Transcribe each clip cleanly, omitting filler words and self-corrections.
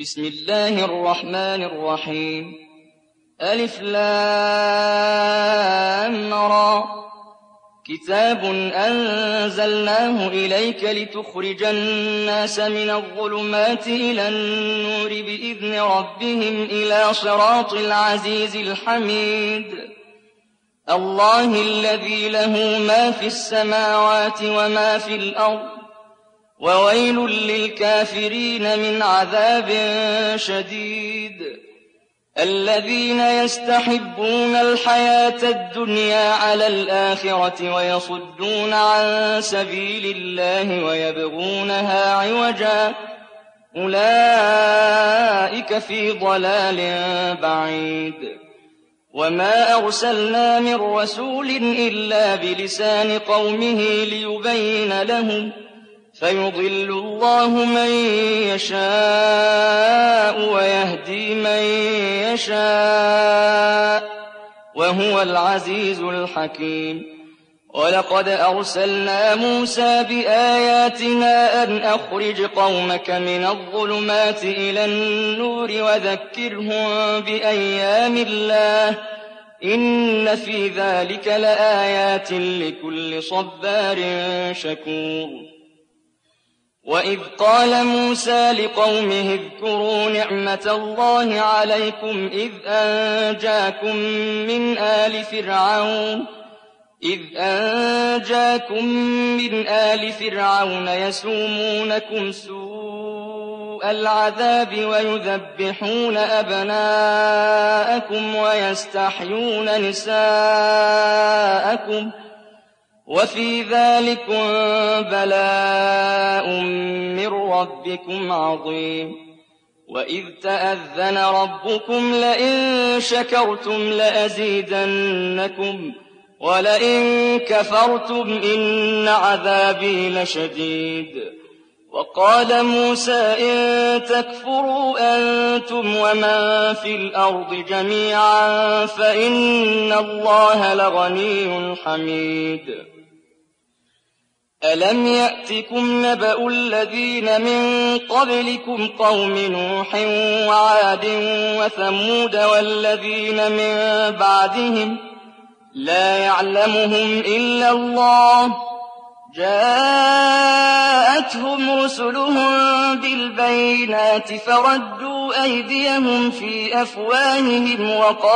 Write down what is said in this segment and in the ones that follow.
بسم الله الرحمن الرحيم ألف لام را كتاب أنزلناه إليك لتخرج الناس من الظلمات إلى النور بإذن ربهم إلى صراط العزيز الحميد الله الذي له ما في السماوات وما في الأرض وويل للكافرين من عذاب شديد الذين يستحبون الحياة الدنيا على الآخرة ويصدون عن سبيل الله ويبغونها عوجا أولئك في ضلال بعيد وما أرسلنا من رسول إلا بلسان قومه ليبين لهم فيضل الله من يشاء ويهدي من يشاء وهو العزيز الحكيم ولقد أرسلنا موسى بآياتنا أن أخرج قومك من الظلمات إلى النور وذكرهم بأيام الله إن في ذلك لآيات لكل صبار شكور وإذ قال موسى لقومه اذكروا نعمة الله عليكم إذ أنجاكم من آل فرعون يسومونكم سوء العذاب ويذبحون أبناءكم ويستحيون نساءكم وفي ذلكم بلاء من ربكم عظيم وإذ تأذن ربكم لئن شكرتم لأزيدنكم ولئن كفرتم إن عذابي لشديد وقال موسى إن تكفروا أنتم ومن في الأرض جميعا فإن الله لغني حميد ألم يأتكم نبأ الذين من قبلكم قوم نوح وعاد وثمود والذين من بعدهم لا يعلمهم إلا الله جاءتهم رسلهم بالبينات فردوا أيديهم في أفواههم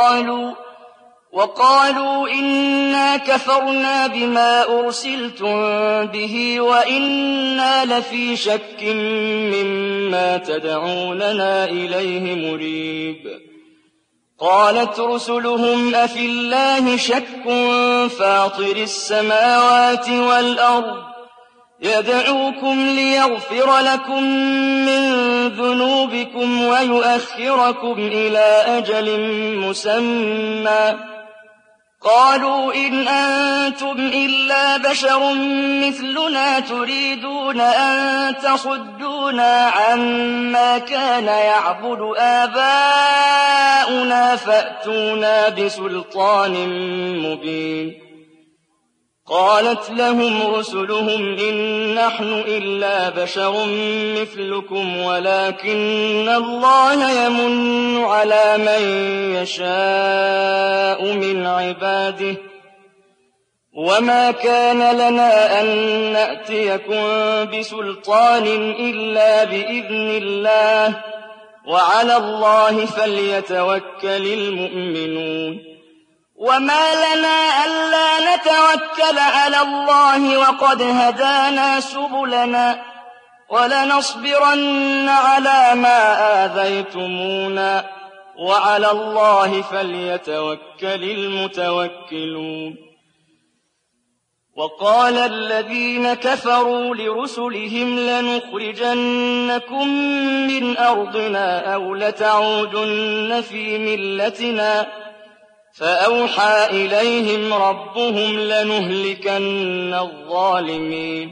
وقالوا إنا كفرنا بما أرسلتم به وإنا لفي شك مما تدعوننا إليه مريب قالت رسلهم أفي الله شك فاطر السماوات والأرض يدعوكم ليغفر لكم من ذنوبكم ويؤخركم إلى أجل مسمى قالوا إن أنتم إلا بشر مثلنا تريدون أن تصدونا عما كان يعبد آباؤنا فأتونا بسلطان مبين قالت لهم رسلهم إن نحن إلا بشر مثلكم ولكن الله يمن على من يشاء من عباده وما كان لنا أن نأتيكم بسلطان إلا بإذن الله وعلى الله فليتوكل المؤمنون وما لنا ألا نتوكل على الله وقد هدانا سبلنا ولنصبرن على ما آذيتمونا وعلى الله فليتوكل المتوكلون وقال الذين كفروا لرسلهم لنخرجنكم من أرضنا أو لتعودن في ملتنا فأوحى إليهم ربهم لنهلكن الظالمين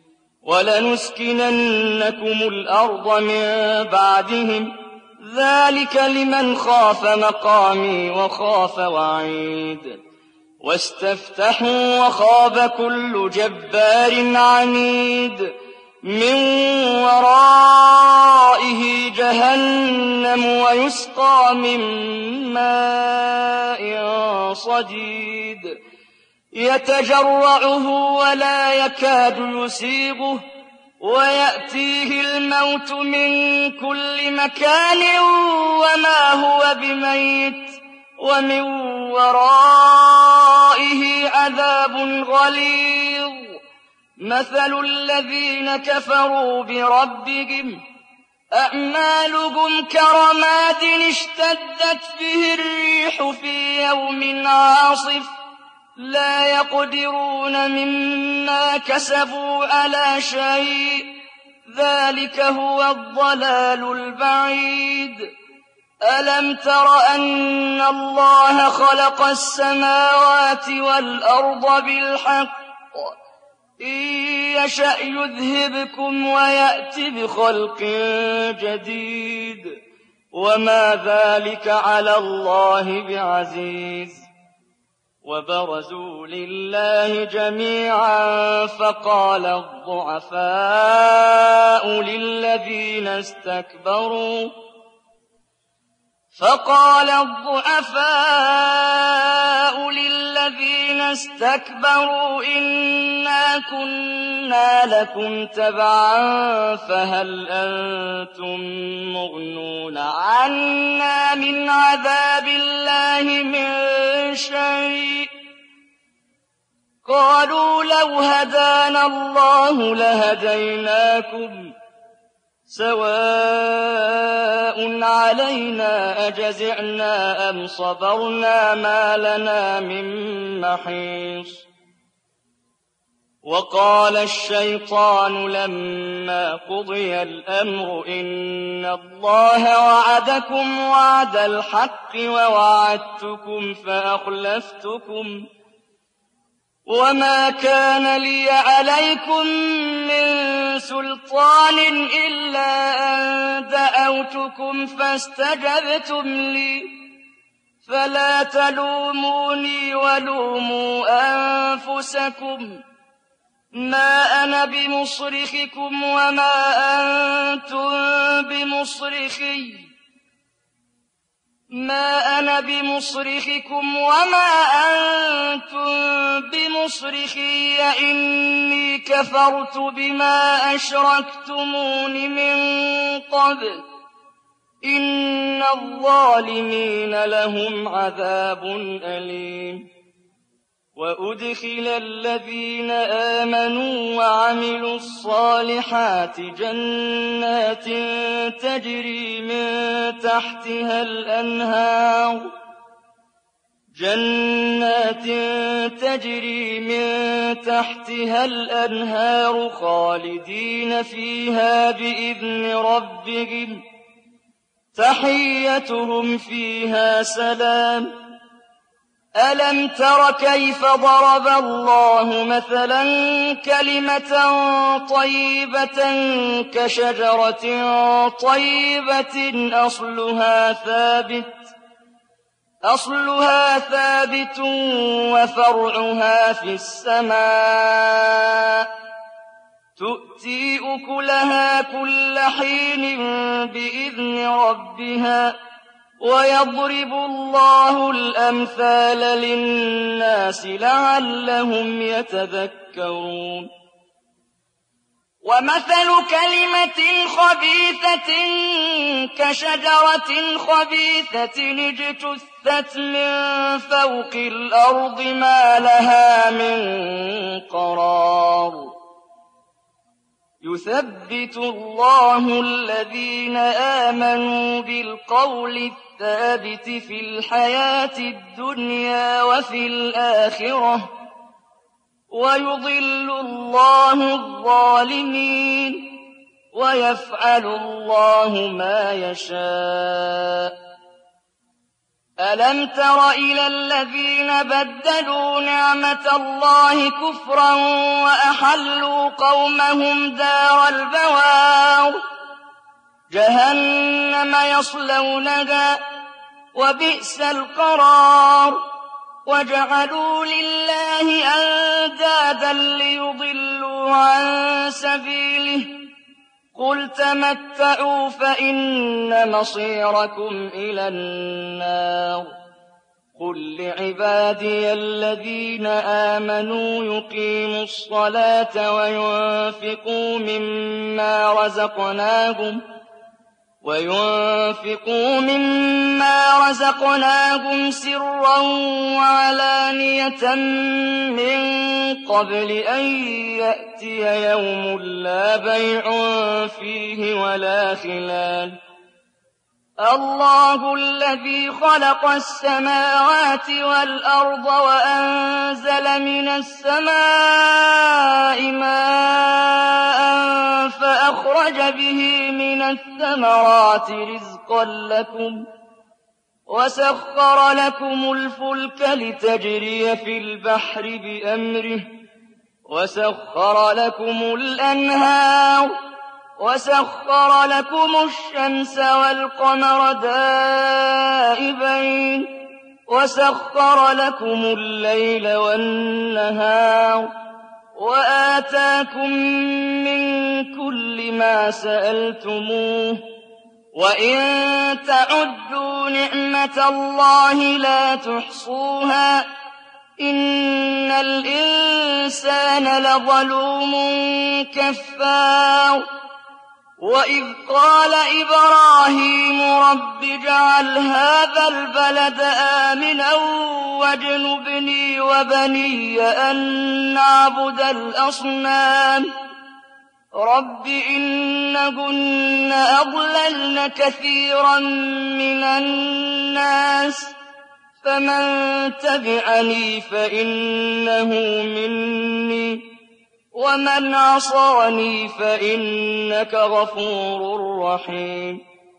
ولنسكننكم الأرض من بعدهم ذلك لمن خاف مقامي وخاف وعيد واستفتحوا وخاب كل جبار عنيد من ورائه جهنم من ماء صديد يتجرعه ولا يكاد يسيغه ويأتيه الموت من كل مكان وما هو بميت ومن ورائه عذاب غليظ مثل الذين كفروا بربهم أعمالهم كرماد اشتدت به الريح في يوم عاصف لا يقدرون مما كسبوا على شيء ذلك هو الضلال البعيد ألم تر أن الله خلق السماوات والأرض بالحق إن يشأ يذهبكم ويأت بخلق جديد وما ذلك على الله بعزيز وبرزوا لله جميعا فقال الضعفاء للذين استكبروا إنا كنا لكم تبعا فهل أنتم مغنون عنا من عذاب الله من شيء قالوا لو هدانا الله لهديناكم سواء علينا أجزعنا أم صبرنا ما لنا من محيص وقال الشيطان لما قضي الأمر إن الله وعدكم وعد الحق ووعدتكم فأخلفتكم وما كان لي عليكم من سلطان إلا أن دعوتكم فاستجبتم لي فلا تلوموني ولوموا أنفسكم ما أنا بمصرخكم وما أنتم بمصرخي إني كفرت بما أشركتمون من قبل إن الظالمين لهم عذاب أليم وأدخل الذين آمنوا وعملوا الصالحات جنات تجري من تحتها الأنهار خالدين فيها بإذن ربهم تحيتهم فيها سلام ألم تر كيف ضرب الله مثلا كلمة طيبة كشجرة طيبة أصلها ثابت وفرعها في السماء تؤتي أكلها كل حين بإذن ربها ويضرب الله الأمثال للناس لعلهم يتذكرون ومثل كلمة خبيثة كشجرة خبيثة اجتثت من فوق الأرض ما لها من قرار يثبت الله الذين آمنوا بالقول الثابت في الحياة الدنيا وفي الآخرة ويضل الله الظالمين ويفعل الله ما يشاء ألم تر إلى الذين بدلوا نعمة الله كفرا وأحلوا قومهم دار البوار جهنم يصلونها وبئس القرار وجعلوا لله أندادا ليضلوا عن سبيله قل تمتعوا فإن مصيركم إلى النار قل لعبادي الذين آمنوا يقيموا الصلاة وينفقوا مما رزقناهم سرا وعلانية من قبل أن يأتي يوم لا بيع فيه ولا خلال الله الذي خلق السماوات والأرض وأنزل من السماء ماء فأخرج به من الثمرات رزقا لكم وسخر لكم الفلك لتجري في البحر بأمره وسخر لكم الأنهار وسخر لكم الشمس والقمر دائبين وسخر لكم الليل والنهار وآتاكم من كل ما سألتموه وإن تعدوا نعمة الله لا تحصوها إن الإنسان لظلوم كفار وإذ قال إبراهيم رب اجعل هذا البلد آمنا واجنبني وبني أن نعبد الأصنام رب إنهن أضللن كثيرا من الناس فمن تبعني فإنه مني ومن عصاني فإنك غفور رحيم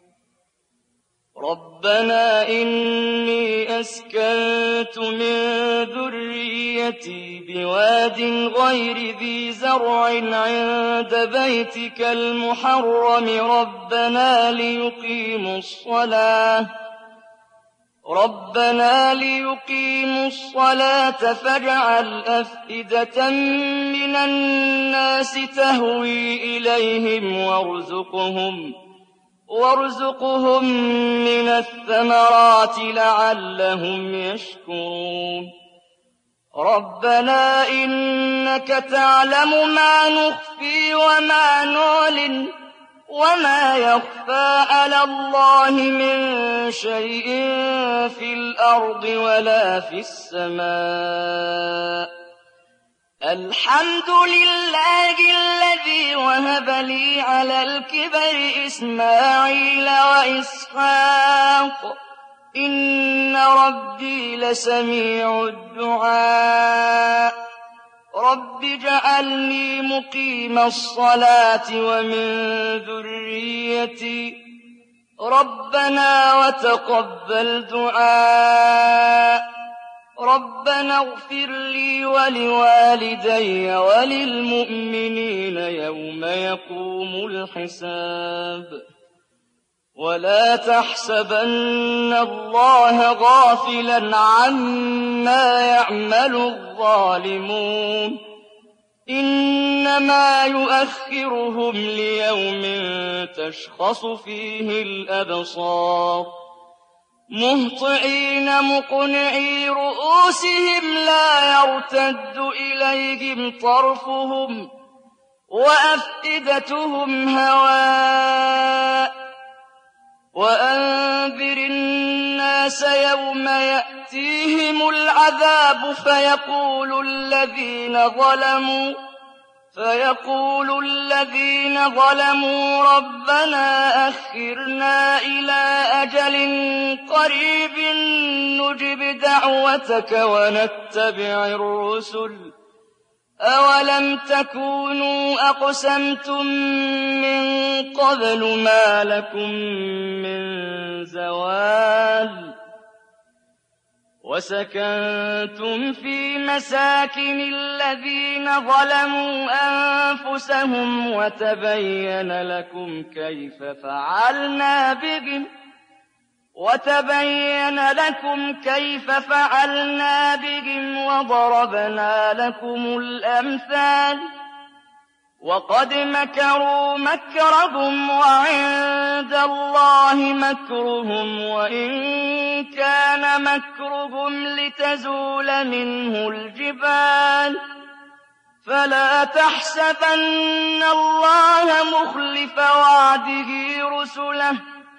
ربنا إني أسكنت من ذريتي بواد غير ذي زرع عند بيتك المحرم ربنا ليقيموا الصلاة فاجعل أفئدة من الناس تهوي إليهم وارزقهم من الثمرات لعلهم يشكرون ربنا إنك تعلم ما نخفي وما نعلن وما يخفى على الله من شيء في الأرض ولا في السماء الحمد لله الذي وهب لي على الكبر إسماعيل وإسحاق إن ربي لسميع الدعاء رب اجعلني مقيم الصلاة ومن ذريتي ربنا وتقبل دعاء ربنا اغفر لي ولوالدي وللمؤمنين يوم يقوم الحساب ولا تحسبن الله غافلا عما يعمل الظالمون إنما يؤخرهم ليوم تشخص فيه الأبصار مهطعين مقنعي رؤوسهم لا يرتد إليهم طرفهم وأفئدتهم هواء وأنذر الناس يوم يأتيهم العذاب فيقول الذين ظلموا ربنا أخرنا إلى أجل قريب نجب دعوتك ونتبع الرسل أولم تكونوا أقسمتم من قبل ما لكم من زوال وسكنتم في مساكن الذين ظلموا أنفسهم وتبين لكم كيف فعلنا بهم وضربنا لكم الأمثال وقد مكروا مكرهم وعند الله مكرهم وإن كان مكرهم لتزول منه الجبال فلا تحسبن الله مخلف وعده رسله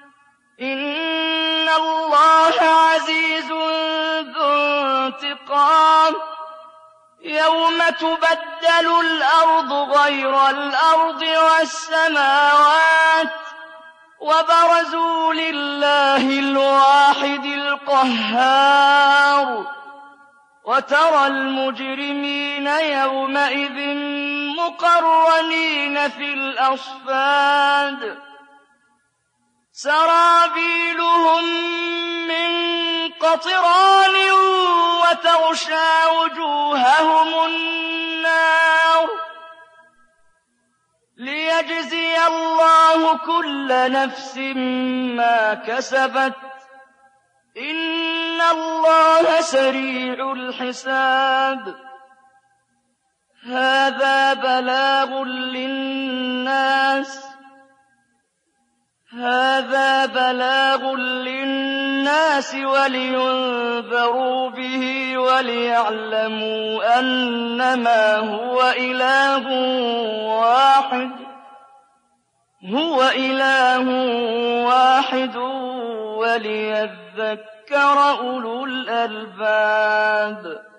إن الله عزيز ذو انتقام يوم تبدل الأرض غير الأرض والسماوات وبرزوا لله الواحد القهار وترى المجرمين يومئذ مقرنين في الأصفاد سرابيلهم من قطران وتغشى وجوههم النار ليجزي الله كل نفس ما كسبت إن الله سريع الحساب هذا بلاغ للناس ولينذروا به وليعلموا أنما هو إله واحد وليذكر أولو الألباب